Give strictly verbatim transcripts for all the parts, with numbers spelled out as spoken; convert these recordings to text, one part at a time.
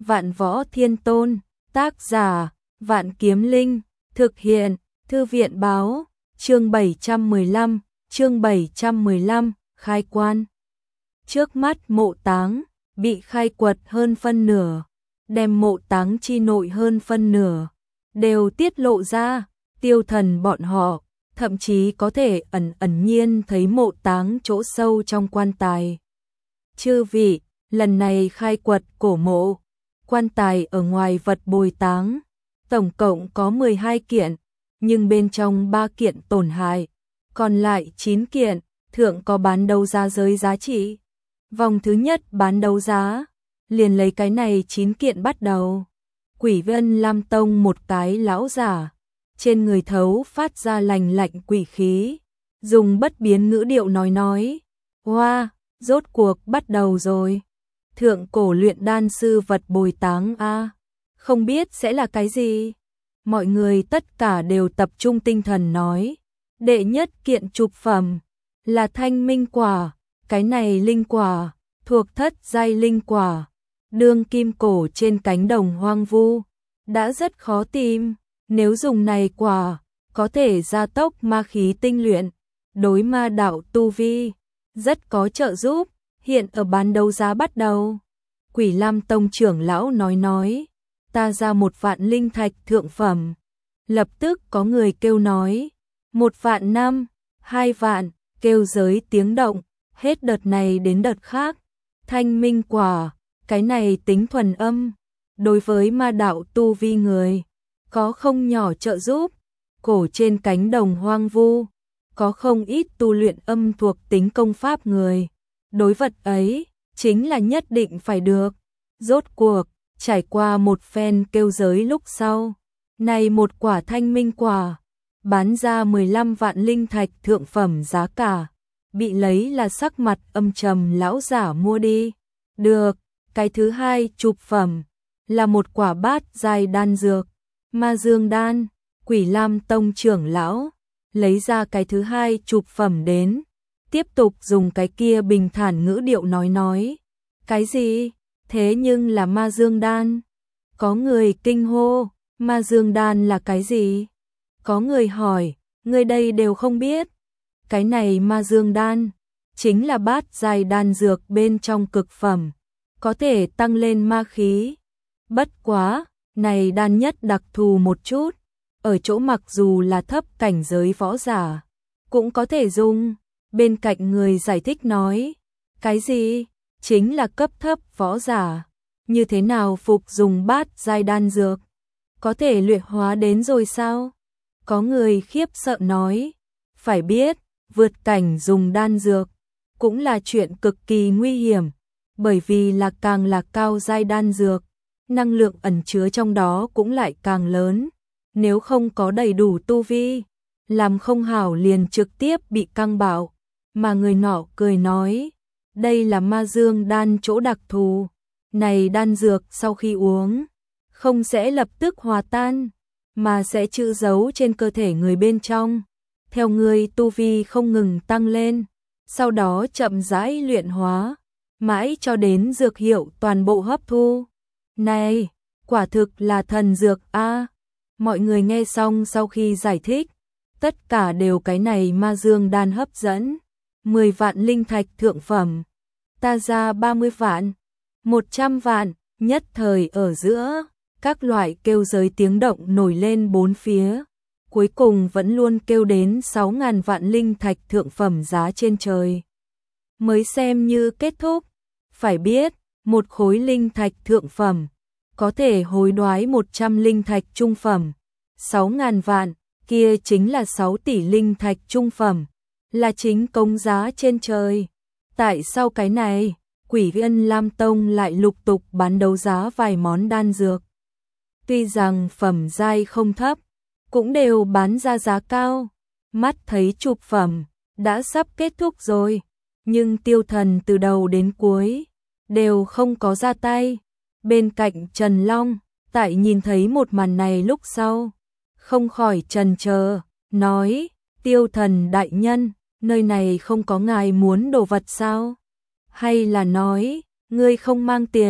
Vạn Võ Thiên Tôn, tác giả, Vạn Kiếm Linh, thực hiện, Thư viện báo, chương bảy trăm mười lăm, chương bảy trăm mười lăm, khai quan. Trước mắt mộ táng, bị khai quật hơn phân nửa, đem mộ táng chi nội hơn phân nửa, đều tiết lộ ra, Tiêu Thần bọn họ, thậm chí có thể ẩn ẩn nhiên thấy mộ táng chỗ sâu trong quan tài. Chư vị, lần này khai quật cổ mộ, quan tài ở ngoài vật bồi táng, tổng cộng có mười hai kiện, nhưng bên trong ba kiện tổn hại, còn lại chín kiện, thượng có bán đấu giá giới giá trị. Vòng thứ nhất bán đấu giá, liền lấy cái này chín kiện bắt đầu. Quỷ Vân Lam Tông một cái lão giả, trên người thấu phát ra lành lạnh quỷ khí, dùng bất biến ngữ điệu nói nói, hoa, wow, rốt cuộc bắt đầu rồi. Thượng cổ luyện đan sư vật bồi táng a, không biết sẽ là cái gì. Mọi người tất cả đều tập trung tinh thần nói, đệ nhất kiện trục phẩm là thanh minh quả, cái này linh quả thuộc thất giai linh quả, đương kim cổ trên cánh đồng hoang vu, đã rất khó tìm, nếu dùng này quả có thể gia tốc ma khí tinh luyện, đối ma đạo tu vi rất có trợ giúp, hiện ở bán đấu giá bắt đầu. Quỷ Lam Tông trưởng lão nói nói, ta ra một vạn linh thạch thượng phẩm. Lập tức có người kêu nói, một vạn năm, hai vạn, kêu giới tiếng động, hết đợt này đến đợt khác. Thanh minh quả, cái này tính thuần âm, đối với ma đạo tu vi người, có không nhỏ trợ giúp. Cổ trên cánh đồng hoang vu, có không ít tu luyện âm thuộc tính công pháp người, đối vật ấy, chính là nhất định phải được. Rốt cuộc, trải qua một phen kêu giới lúc sau, này một quả thanh minh quả, bán ra mười lăm vạn linh thạch thượng phẩm giá cả, bị lấy là sắc mặt âm trầm lão giả mua đi. Được, cái thứ hai trục phẩm, là một quả bát giai đan dược, ma dương đan. Quỷ Lam Tông trưởng lão, lấy ra cái thứ hai trục phẩm đến, tiếp tục dùng cái kia bình thản ngữ điệu nói nói. Cái gì? Thế nhưng là ma dương đan. Có người kinh hô, ma dương đan là cái gì? Có người hỏi, người đây đều không biết. Cái này ma dương đan, chính là bát giai đan dược bên trong cực phẩm, có thể tăng lên ma khí. Bất quá, này đan nhất đặc thù một chút, ở chỗ mặc dù là thấp cảnh giới võ giả, cũng có thể dùng. Bên cạnh người giải thích nói, cái gì? Chính là cấp thấp võ giả, như thế nào phục dùng bát giai đan dược, có thể luyện hóa đến rồi sao? Có người khiếp sợ nói, phải biết, vượt cảnh dùng đan dược, cũng là chuyện cực kỳ nguy hiểm, bởi vì là càng là cao giai đan dược, năng lượng ẩn chứa trong đó cũng lại càng lớn, nếu không có đầy đủ tu vi, làm không hảo liền trực tiếp bị căng bạo. Mà người nọ cười nói, đây là ma dương đan chỗ đặc thù, này đan dược sau khi uống, không sẽ lập tức hòa tan, mà sẽ trữ giấu trên cơ thể người bên trong, theo người tu vi không ngừng tăng lên, sau đó chậm rãi luyện hóa, mãi cho đến dược hiệu toàn bộ hấp thu. Này, quả thực là thần dược a. Mọi người nghe xong sau khi giải thích, tất cả đều cái này ma dương đan hấp dẫn. mười vạn linh thạch thượng phẩm, ta ra ba mươi vạn, một trăm vạn, nhất thời ở giữa, các loại kêu giới tiếng động nổi lên bốn phía, cuối cùng vẫn luôn kêu đến sáu ngàn vạn linh thạch thượng phẩm giá trên trời. Mới xem như kết thúc, phải biết, một khối linh thạch thượng phẩm, có thể hối đoái một trăm linh thạch trung phẩm, sáu ngàn vạn, kia chính là sáu tỷ linh thạch trung phẩm, là chính công giá trên trời. Tại sao cái này, Quỷ Vân Lam Tông lại lục tục bán đấu giá vài món đan dược. Tuy rằng phẩm giai không thấp, cũng đều bán ra giá cao. Mắt thấy trục phẩm, đã sắp kết thúc rồi, nhưng Tiêu Thần từ đầu đến cuối, đều không có ra tay. Bên cạnh Trần Long, tại nhìn thấy một màn này lúc sau, không khỏi chần chờ, nói, Tiêu Thần đại nhân, nơi này không có ngài muốn đồ vật sao? Hay là nói, ngươi không mang tiền?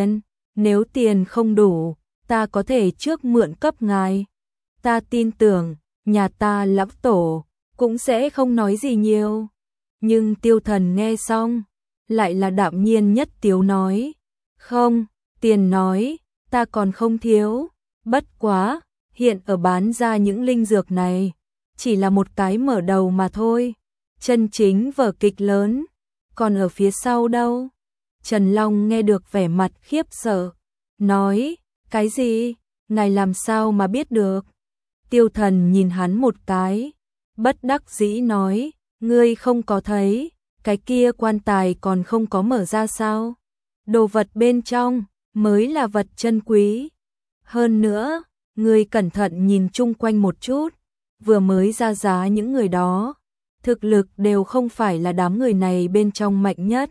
Nếu tiền không đủ, ta có thể trước mượn cấp ngài. Ta tin tưởng, nhà ta lão tổ cũng sẽ không nói gì nhiều. Nhưng Tiêu Thần nghe xong, lại là đạm nhiên nhất tiếu nói. Không, tiền nói, ta còn không thiếu. Bất quá, hiện ở bán ra những linh dược này, chỉ là một cái mở đầu mà thôi. Chân chính vở kịch lớn, còn ở phía sau đâu? Trần Long nghe được vẻ mặt khiếp sợ, nói, cái gì? Ngài làm sao mà biết được? Tiêu Thần nhìn hắn một cái, bất đắc dĩ nói, ngươi không có thấy, cái kia quan tài còn không có mở ra sao? Đồ vật bên trong mới là vật chân quý. Hơn nữa, ngươi cẩn thận nhìn chung quanh một chút, vừa mới ra giá những người đó, thực lực đều không phải là đám người này bên trong mạnh nhất.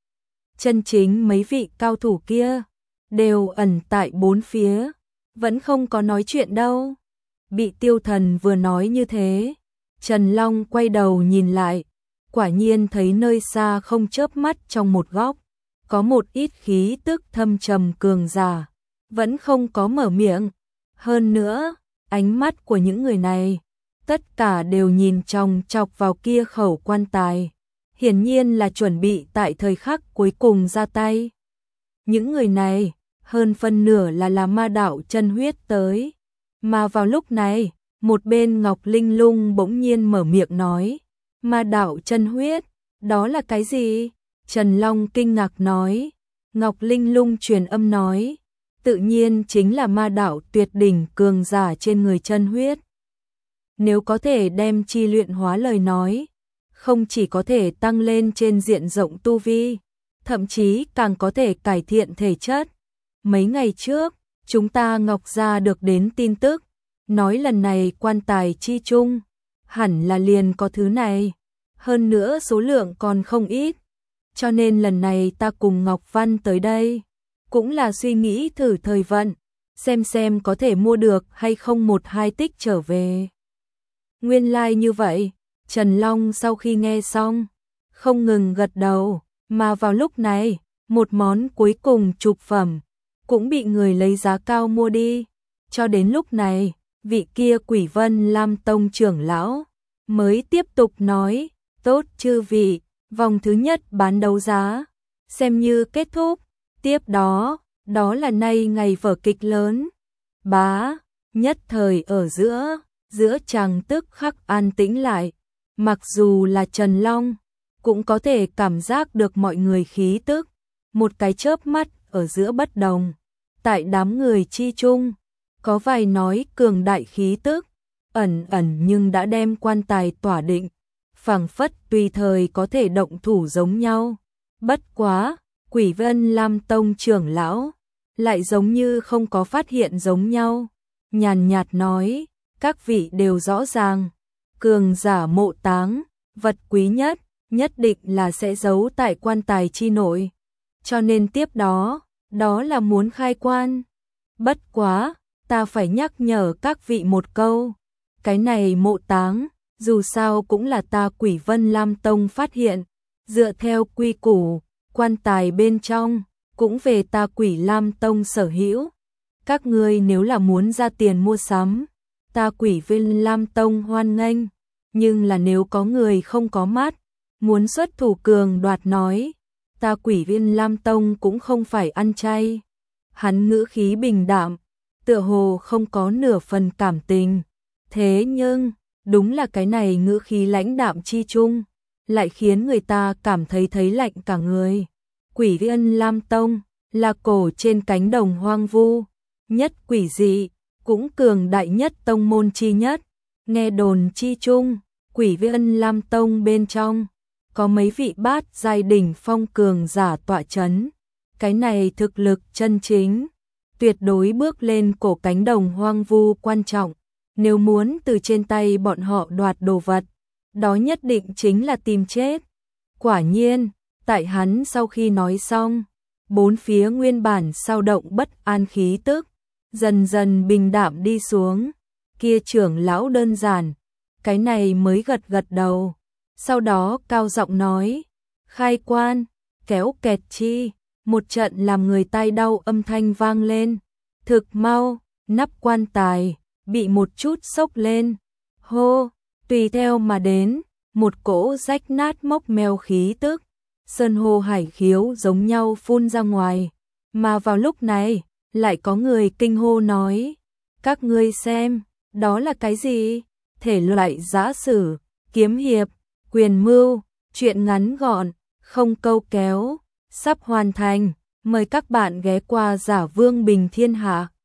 Chân chính mấy vị cao thủ kia đều ẩn tại bốn phía, vẫn không có nói chuyện đâu. Bị Tiêu Thần vừa nói như thế, Trần Long quay đầu nhìn lại, quả nhiên thấy nơi xa không chớp mắt trong một góc, có một ít khí tức thâm trầm cường giả, vẫn không có mở miệng. Hơn nữa, ánh mắt của những người này, tất cả đều nhìn chòng chọc vào kia khẩu quan tài, hiển nhiên là chuẩn bị tại thời khắc cuối cùng ra tay. Những người này, hơn phân nửa là là ma đạo chân huyết tới. Mà vào lúc này, một bên Ngọc Linh Lung bỗng nhiên mở miệng nói, ma đạo chân huyết, đó là cái gì? Trần Long kinh ngạc nói, Ngọc Linh Lung truyền âm nói, tự nhiên chính là ma đạo tuyệt đỉnh cường giả trên người chân huyết. Nếu có thể đem chi luyện hóa lời nói, không chỉ có thể tăng lên trên diện rộng tu vi, thậm chí càng có thể cải thiện thể chất. Mấy ngày trước, chúng ta Ngọc gia được đến tin tức, nói lần này quan tài chi chung, hẳn là liền có thứ này, hơn nữa số lượng còn không ít. Cho nên lần này ta cùng Ngọc Văn tới đây, cũng là suy nghĩ thử thời vận, xem xem có thể mua được hay không một hai tích trở về. Nguyên lai like như vậy, Trần Long sau khi nghe xong, không ngừng gật đầu, mà vào lúc này, một món cuối cùng trục phẩm, cũng bị người lấy giá cao mua đi. Cho đến lúc này, vị kia Quỷ Vân Lam Tông trưởng lão mới tiếp tục nói, tốt chư vị, vòng thứ nhất bán đấu giá, xem như kết thúc. Tiếp đó, đó là nay ngày vở kịch lớn. Bá, nhất thời ở giữa, giữa chàng tức khắc an tĩnh lại. Mặc dù là Trần Long, cũng có thể cảm giác được mọi người khí tức, một cái chớp mắt ở giữa bất đồng. Tại đám người chi chung, có vài nói cường đại khí tức, ẩn ẩn nhưng đã đem quan tài tỏa định, phảng phất tùy thời có thể động thủ giống nhau. Bất quá, Quỷ Vân Lam Tông trưởng lão lại giống như không có phát hiện giống nhau, nhàn nhạt nói, các vị đều rõ ràng, cường giả mộ táng, vật quý nhất, nhất định là sẽ giấu tại quan tài chi nội. Cho nên tiếp đó, đó là muốn khai quan. Bất quá, ta phải nhắc nhở các vị một câu, cái này mộ táng, dù sao cũng là ta Quỷ Vân Lam Tông phát hiện, dựa theo quy củ, quan tài bên trong, cũng về ta Quỷ Lam Tông sở hữu. Các ngươi nếu là muốn ra tiền mua sắm, ta Quỷ Vân Lam Tông hoan nghênh, nhưng là nếu có người không có mắt, muốn xuất thủ cường đoạt nói, ta Quỷ Vân Lam Tông cũng không phải ăn chay. Hắn ngữ khí bình đạm, tựa hồ không có nửa phần cảm tình. Thế nhưng, đúng là cái này ngữ khí lãnh đạm chi chung, lại khiến người ta cảm thấy thấy lạnh cả người. Quỷ Vân Lam Tông là cổ trên cánh đồng hoang vu, nhất quỷ dị, cũng cường đại nhất tông môn chi nhất. Nghe đồn chi chung, Quỷ Vân Lam Tông bên trong có mấy vị bát giai đỉnh phong cường giả tọa chấn. Cái này thực lực chân chính, tuyệt đối bước lên cổ cánh đồng hoang vu quan trọng. Nếu muốn từ trên tay bọn họ đoạt đồ vật, đó nhất định chính là tìm chết. Quả nhiên, tại hắn sau khi nói xong, bốn phía nguyên bản sao động bất an khí tức, dần dần bình đạm đi xuống. Kia trưởng lão đơn giản, cái này mới gật gật đầu, sau đó cao giọng nói, khai quan, kéo kẹt chi. một trận làm người tai đau âm thanh vang lên. Thực mau, nắp quan tài bị một chút xốc lên. Hô, tùy theo mà đến, một cỗ rách nát mốc meo khí tức, sơn hô hải khiếu giống nhau phun ra ngoài. Mà vào lúc này, lại có người kinh hô nói, các ngươi xem, đó là cái gì? Thể loại giã sử, kiếm hiệp, quyền mưu, truyện ngắn gọn, không câu kéo, sắp hoàn thành. Mời các bạn ghé qua Giả Vương Bình Thiên Hạ.